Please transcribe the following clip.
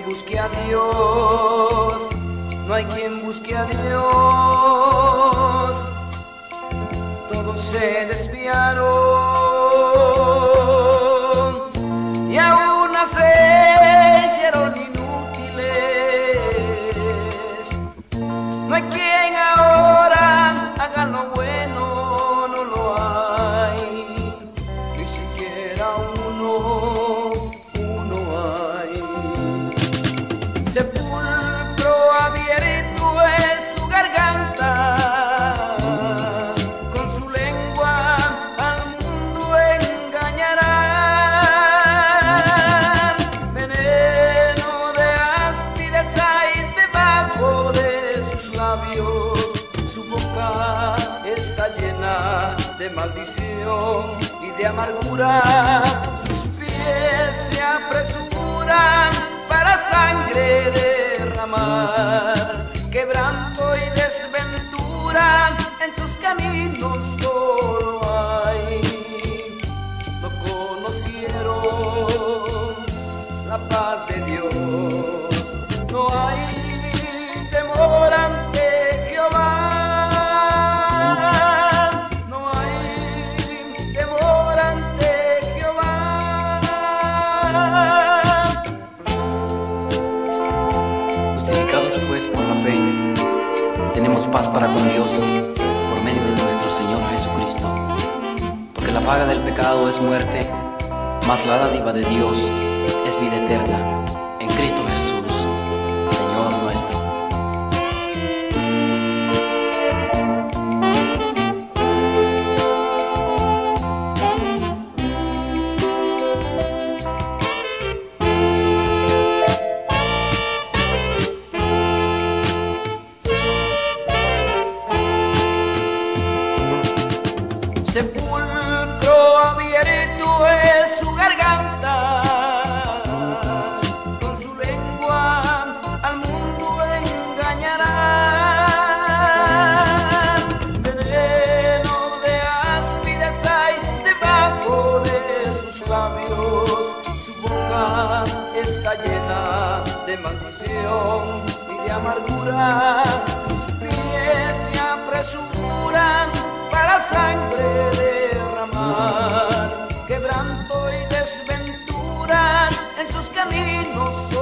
quien busque a Dios, no hay quien busque a Dios. Todos se desviaron y a una se hicieron inútiles. No hay quien ahora haga lo bueno, no lo hay, ni siquiera uno hay. Sepulcro abierto es su garganta, con su lengua al mundo engañarán. Veneno de áspides hay debajo de sus labios, su boca está llena de maldición y de amargura. Sus pies se apresuran para sangre derramar, quebranto y desventura en sus caminos solo hay. No conocieron la paz de Dios, no hay temor ante Jehová. Tenemos paz para con Dios por medio de nuestro Señor Jesucristo, porque la paga del pecado es muerte, mas la dádiva de Dios es vida eterna en Cristo Jesús, Señor nuestro. Sepulcro abierto es su garganta, con su lengua al mundo engañarán. Veneno de áspides hay debajo de sus labios, su boca está llena de maldición y de amargura. Sus pies se apresuran para sangre derramar, quebranto y desventuras en sus caminos.